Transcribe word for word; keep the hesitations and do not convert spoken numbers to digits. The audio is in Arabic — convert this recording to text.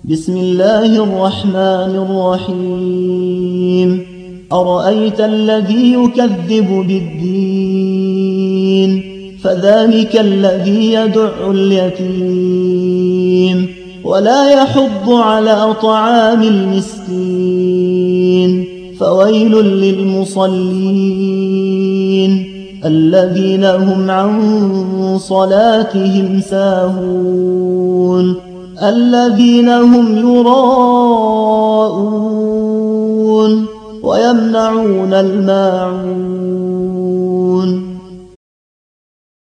بسم الله الرحمن الرحيم أرأيت الذي يكذب بالدين فذلك الذي يدع اليتيم ولا يحض على طعام المسكين فويل للمصلين الذين هم عن صلاتهم ساهون الذين هم يراءون ويمنعون الماعون